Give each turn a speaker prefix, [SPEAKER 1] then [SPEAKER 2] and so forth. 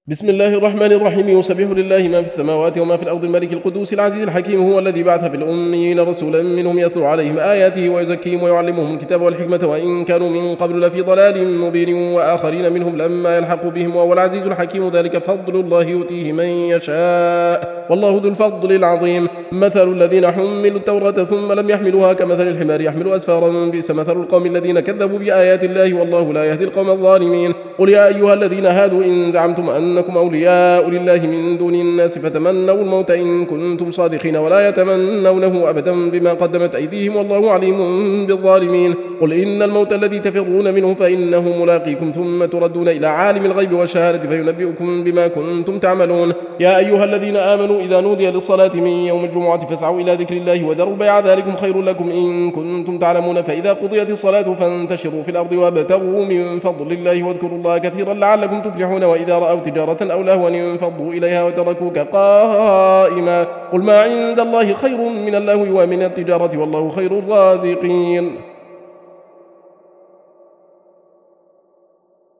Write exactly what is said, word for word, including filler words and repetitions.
[SPEAKER 1] بسم الله الرحمن الرحيم. يسبح لله ما في السماوات وما في الأرض الملك القدوس العزيز الحكيم. هو الذي بعث في الأميين رسولا منهم يتلو عليهم آياته ويزكيهم ويعلمهم الكتاب والحكمة وإن كانوا من قبل لفي ضلال مبين وآخرين منهم لما يلحقوا بهم وهو العزيز الحكيم. ذلك فضل الله يؤتيه من يشاء والله ذو الفضل العظيم. مثل الذين حملوا التوراة ثم لم يحملوها كمثل الحمار يحمل أسفارا. بئس مثل القوم الذين كذبوا بآيات الله والله لا يهدي القوم الظالمين. قل يا أيها الذين هادوا إن زعمتم أنكم أولياء لله من دون الناس فتمنوا الموت إن كنتم صادقين ولا يتمنونه أبدا بما قدمت أيديهم والله عليم بالظالمين. قل إن الموت الذي تفرون منه فإنه ملاقيكم ثم تردون إلى عالم الغيب والشهادة فينبئكم بما كنتم تعملون. يا أيها الذين آمنوا إذا نودي للصلاة من يوم الجمعة فاسعوا إلى ذكر الله وذروا البيع ذلكم خير لكم إن كنتم تعلمون. فإذا قضيت الصلاة فانتشروا في الأرض وابتغوا من فضل الله واذكروا الله كثيرا لعلكم تفلحون. وإذا رأوا تجارة أو لهوا انفضوا إليها وتركوك قائما. قل ما عند الله خير من اللهو ومن التجارة والله خير الرازقين.